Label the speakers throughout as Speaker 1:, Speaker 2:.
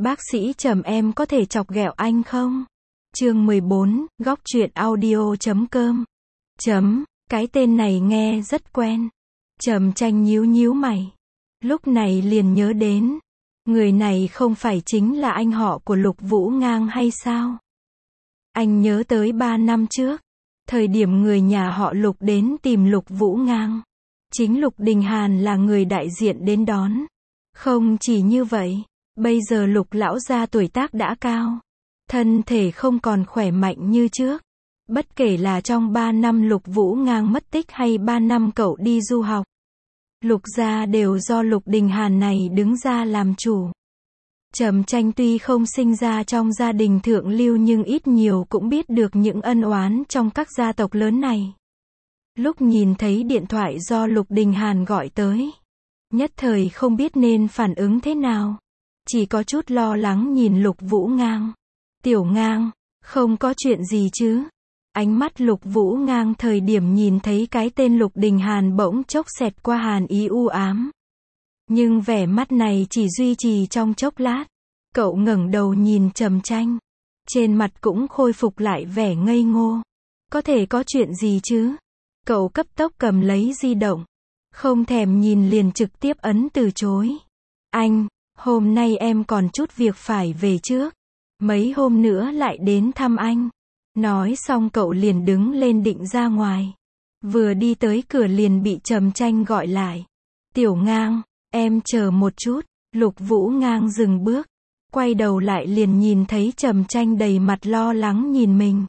Speaker 1: Bác sĩ Trầm, em có thể chọc ghẹo anh không? Chương 14, góc truyện audio.com. Cái tên này nghe rất quen. Trầm Tranh nhíu nhíu mày. Lúc này liền nhớ đến, người này không phải chính là anh họ của Lục Vũ Ngang hay sao? Anh nhớ tới 3 năm trước, thời điểm người nhà họ Lục đến tìm Lục Vũ Ngang, chính Lục Đình Hàn là người đại diện đến đón. Không chỉ như vậy, bây giờ Lục lão gia tuổi tác đã cao, thân thể không còn khỏe mạnh như trước. Bất kể là trong 3 năm Lục Vũ Ngang mất tích hay 3 năm cậu đi du học, Lục gia đều do Lục Đình Hàn này đứng ra làm chủ. Trầm Tranh tuy không sinh ra trong gia đình thượng lưu nhưng ít nhiều cũng biết được những ân oán trong các gia tộc lớn này. Lúc nhìn thấy điện thoại do Lục Đình Hàn gọi tới, nhất thời không biết nên phản ứng thế nào. Chỉ có chút lo lắng nhìn Lục Vũ Ngang. Tiểu Ngang, không có chuyện gì chứ? Ánh mắt Lục Vũ Ngang thời điểm nhìn thấy cái tên Lục Đình Hàn bỗng chốc xẹt qua hàn ý u ám. Nhưng vẻ mắt này chỉ duy trì trong chốc lát. Cậu ngẩng đầu nhìn Trầm Tranh. Trên mặt cũng khôi phục lại vẻ ngây ngô. Có thể có chuyện gì chứ? Cậu cấp tốc cầm lấy di động. Không thèm nhìn liền trực tiếp ấn từ chối. Anh, hôm nay em còn chút việc phải về trước. Mấy hôm nữa lại đến thăm anh. Nói xong cậu liền đứng lên định ra ngoài. Vừa đi tới cửa liền bị Trầm Tranh gọi lại. Tiểu Ngang, em chờ một chút. Lục Vũ Ngang dừng bước. Quay đầu lại liền nhìn thấy Trầm Tranh đầy mặt lo lắng nhìn mình.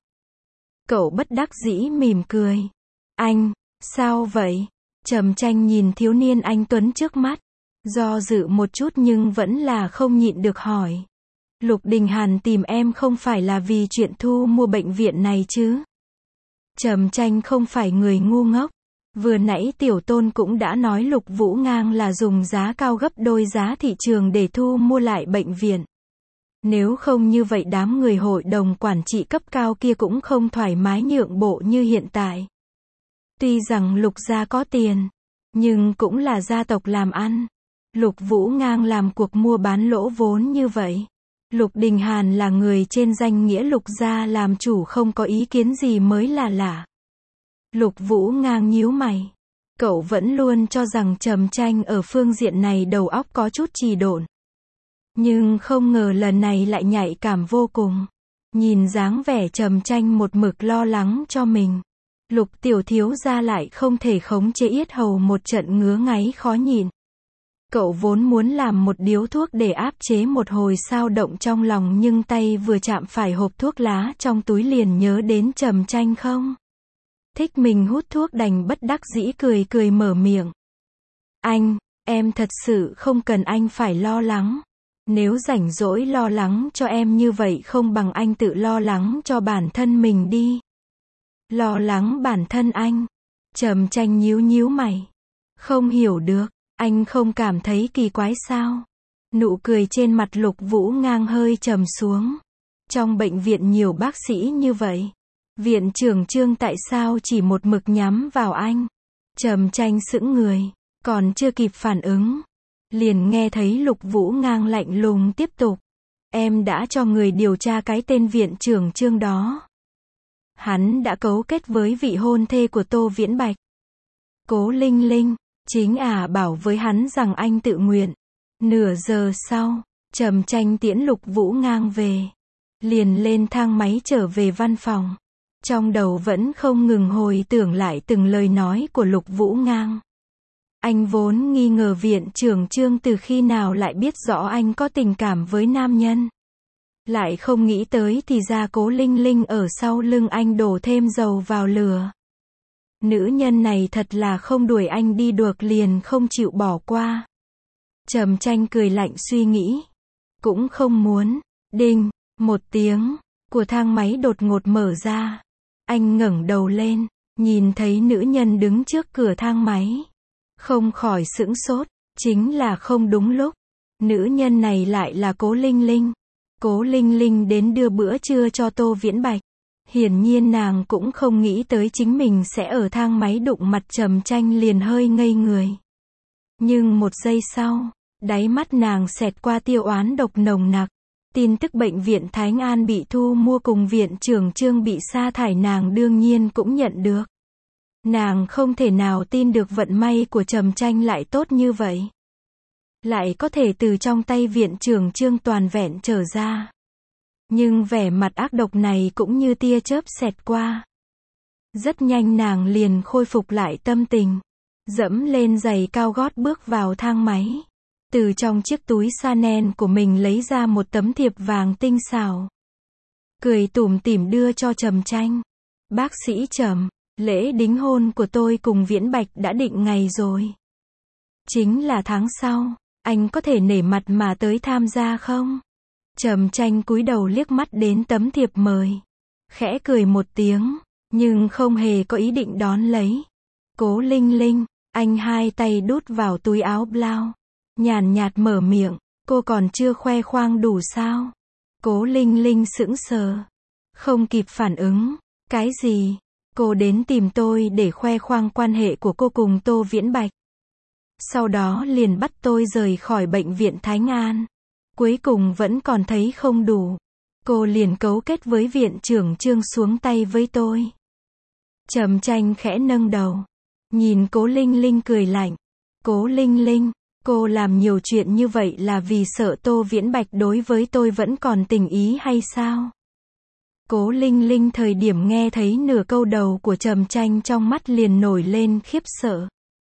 Speaker 1: Cậu bất đắc dĩ mỉm cười. Anh, sao vậy? Trầm Tranh nhìn thiếu niên anh tuấn trước mắt. Do dự một chút nhưng vẫn là không nhịn được hỏi. Lục Đình Hàn tìm em không phải là vì chuyện thu mua bệnh viện này chứ? Trầm Tranh không phải người ngu ngốc. Vừa nãy Tiểu Tôn cũng đã nói Lục Vũ Ngang là dùng giá cao gấp đôi giá thị trường để thu mua lại bệnh viện. Nếu không như vậy đám người hội đồng quản trị cấp cao kia cũng không thoải mái nhượng bộ như hiện tại. Tuy rằng Lục gia có tiền, nhưng cũng là gia tộc làm ăn. Lục Vũ Ngang làm cuộc mua bán lỗ vốn như vậy. Lục Đình Hàn là người trên danh nghĩa Lục gia làm chủ không có ý kiến gì mới là lạ. Lục Vũ Ngang nhíu mày. Cậu vẫn luôn cho rằng Trầm Tranh ở phương diện này đầu óc có chút trì độn. Nhưng không ngờ lần này lại nhạy cảm vô cùng. Nhìn dáng vẻ Trầm Tranh một mực lo lắng cho mình. Lục tiểu thiếu gia lại không thể khống chế yết hầu một trận ngứa ngáy khó nhịn. Cậu vốn muốn làm một điếu thuốc để áp chế một hồi xao động trong lòng nhưng tay vừa chạm phải hộp thuốc lá trong túi liền nhớ đến Trầm Tranh không thích mình hút thuốc đành bất đắc dĩ cười cười mở miệng. Anh, em thật sự không cần anh phải lo lắng. Nếu rảnh rỗi lo lắng cho em như vậy không bằng anh tự lo lắng cho bản thân mình đi. Lo lắng bản thân anh? Trầm Tranh nhíu nhíu mày. Không hiểu được, anh không cảm thấy kỳ quái sao? Nụ cười trên mặt Lục Vũ Ngang hơi trầm xuống. Trong bệnh viện nhiều bác sĩ như vậy. Viện trưởng Trương tại sao chỉ một mực nhắm vào anh? Trầm Tranh sững người, còn chưa kịp phản ứng. Liền nghe thấy Lục Vũ Ngang lạnh lùng tiếp tục. Em đã cho người điều tra cái tên viện trưởng Trương đó. Hắn đã cấu kết với vị hôn thê của Tô Viễn Bạch. Cố Linh Linh, chính bảo với hắn rằng anh tự nguyện. Nửa giờ sau, Trầm Tranh tiễn Lục Vũ Ngang về. Liền lên thang máy trở về văn phòng. Trong đầu vẫn không ngừng hồi tưởng lại từng lời nói của Lục Vũ Ngang. Anh vốn nghi ngờ viện trưởng Trương từ khi nào lại biết rõ anh có tình cảm với nam nhân. Lại không nghĩ tới thì ra Cố Linh Linh ở sau lưng anh đổ thêm dầu vào lửa. Nữ nhân này thật là không đuổi anh đi được liền không chịu bỏ qua. Trầm Tranh cười lạnh suy nghĩ. Cũng không muốn. Đinh, một tiếng của thang máy đột ngột mở ra. Anh ngẩng đầu lên, nhìn thấy nữ nhân đứng trước cửa thang máy. Không khỏi sững sốt, chính là không đúng lúc. Nữ nhân này lại là Cố Linh Linh. Cố Linh Linh đến đưa bữa trưa cho Tô Viễn Bạch. Hiển nhiên nàng cũng không nghĩ tới chính mình sẽ ở thang máy đụng mặt Trầm Tranh liền hơi ngây người. Nhưng một giây sau, đáy mắt nàng xẹt qua tia oán độc nồng nặc. Tin tức bệnh viện Thánh An bị thu mua cùng viện trưởng Trương bị sa thải nàng đương nhiên cũng nhận được. Nàng không thể nào tin được vận may của Trầm Tranh lại tốt như vậy. Lại có thể từ trong tay viện trưởng Trương toàn vẹn trở ra. Nhưng vẻ mặt ác độc này cũng như tia chớp xẹt qua. Rất nhanh nàng liền khôi phục lại tâm tình. Dẫm lên giày cao gót bước vào thang máy. Từ trong chiếc túi Chanel của mình lấy ra một tấm thiệp vàng tinh xảo. Cười tủm tỉm đưa cho Trầm Tranh. Bác sĩ Trầm, lễ đính hôn của tôi cùng Viễn Bạch đã định ngày rồi. Chính là tháng sau, anh có thể nể mặt mà tới tham gia không? Trầm Tranh cúi đầu liếc mắt đến tấm thiệp mời. Khẽ cười một tiếng, nhưng không hề có ý định đón lấy. Cố Linh Linh, anh hai tay đút vào túi áo blau. Nhàn nhạt mở miệng, cô còn chưa khoe khoang đủ sao? Cố Linh Linh sững sờ. Không kịp phản ứng. Cái gì? Cô đến tìm tôi để khoe khoang quan hệ của cô cùng Tô Viễn Bạch. Sau đó liền bắt tôi rời khỏi bệnh viện Thánh An. Cuối cùng vẫn còn thấy không đủ. Cô liền cấu kết với viện trưởng Trương xuống tay với tôi. Trầm Tranh khẽ nâng đầu. Nhìn Cố Linh Linh cười lạnh. Cố Linh Linh, cô làm nhiều chuyện như vậy là vì sợ Tô Viễn Bạch đối với tôi vẫn còn tình ý hay sao? Cố Linh Linh thời điểm nghe thấy nửa câu đầu của Trầm Tranh trong mắt liền nổi lên khiếp sợ.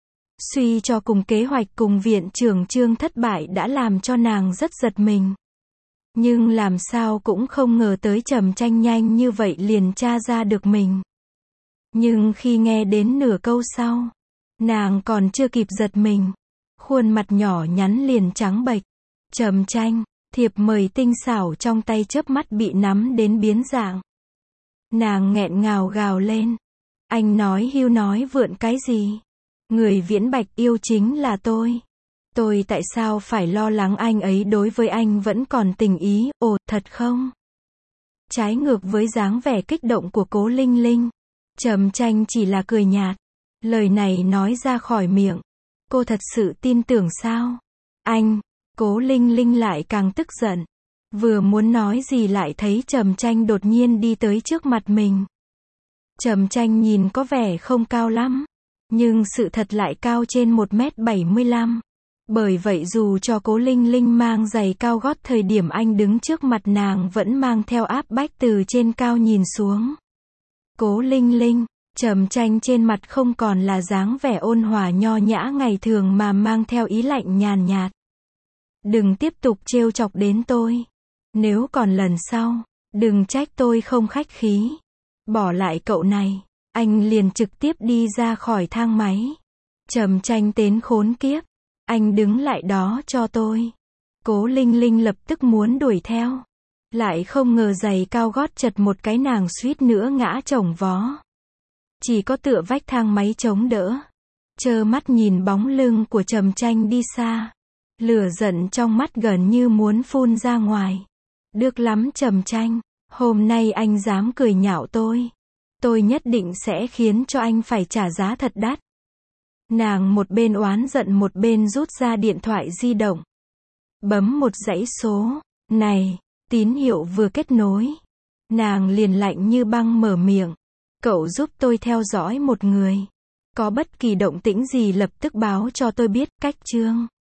Speaker 1: Suy cho cùng kế hoạch cùng viện trưởng Trương thất bại đã làm cho nàng rất giật mình. Nhưng làm sao cũng không ngờ tới Trầm Tranh nhanh như vậy liền tra ra được mình. Nhưng khi nghe đến nửa câu sau, nàng còn chưa kịp giật mình. Khuôn mặt nhỏ nhắn liền trắng bệch. Trầm Tranh, thiệp mời tinh xảo trong tay chớp mắt bị nắm đến biến dạng. Nàng nghẹn ngào gào lên. Anh nói hưu nói vượn cái gì? Người Viễn Bạch yêu chính là tôi. Tôi tại sao phải lo lắng anh ấy đối với anh vẫn còn tình ý, ồ, thật không? Trái ngược với dáng vẻ kích động của Cố Linh Linh, Trầm Tranh chỉ là cười nhạt. Lời này nói ra khỏi miệng. Cô thật sự tin tưởng sao? Anh, Cố Linh Linh lại càng tức giận. Vừa muốn nói gì lại thấy Trầm Tranh đột nhiên đi tới trước mặt mình. Trầm Tranh nhìn có vẻ không cao lắm. Nhưng sự thật lại cao trên 1m75. Bởi vậy dù cho Cố Linh Linh mang giày cao gót thời điểm anh đứng trước mặt nàng vẫn mang theo áp bách từ trên cao nhìn xuống. Cố Linh Linh, Trầm Tranh trên mặt không còn là dáng vẻ ôn hòa nho nhã ngày thường mà mang theo ý lạnh nhàn nhạt. Đừng tiếp tục trêu chọc đến tôi. Nếu còn lần sau, đừng trách tôi không khách khí. Bỏ lại cậu này. Anh liền trực tiếp đi ra khỏi thang máy. Trầm Tranh tên khốn kiếp. Anh đứng lại đó cho tôi. Cố Linh Linh lập tức muốn đuổi theo. Lại không ngờ giày cao gót chật một cái nàng suýt nữa ngã chồng vó. Chỉ có tựa vách thang máy chống đỡ. Trơ mắt nhìn bóng lưng của Trầm Tranh đi xa. Lửa giận trong mắt gần như muốn phun ra ngoài. Được lắm Trầm Tranh. Hôm nay anh dám cười nhạo tôi. Tôi nhất định sẽ khiến cho anh phải trả giá thật đắt. Nàng một bên oán giận một bên rút ra điện thoại di động. Bấm một dãy số. Này, tín hiệu vừa kết nối. Nàng liền lạnh như băng mở miệng. Cậu giúp tôi theo dõi một người. Có bất kỳ động tĩnh gì lập tức báo cho tôi biết, cách Trương.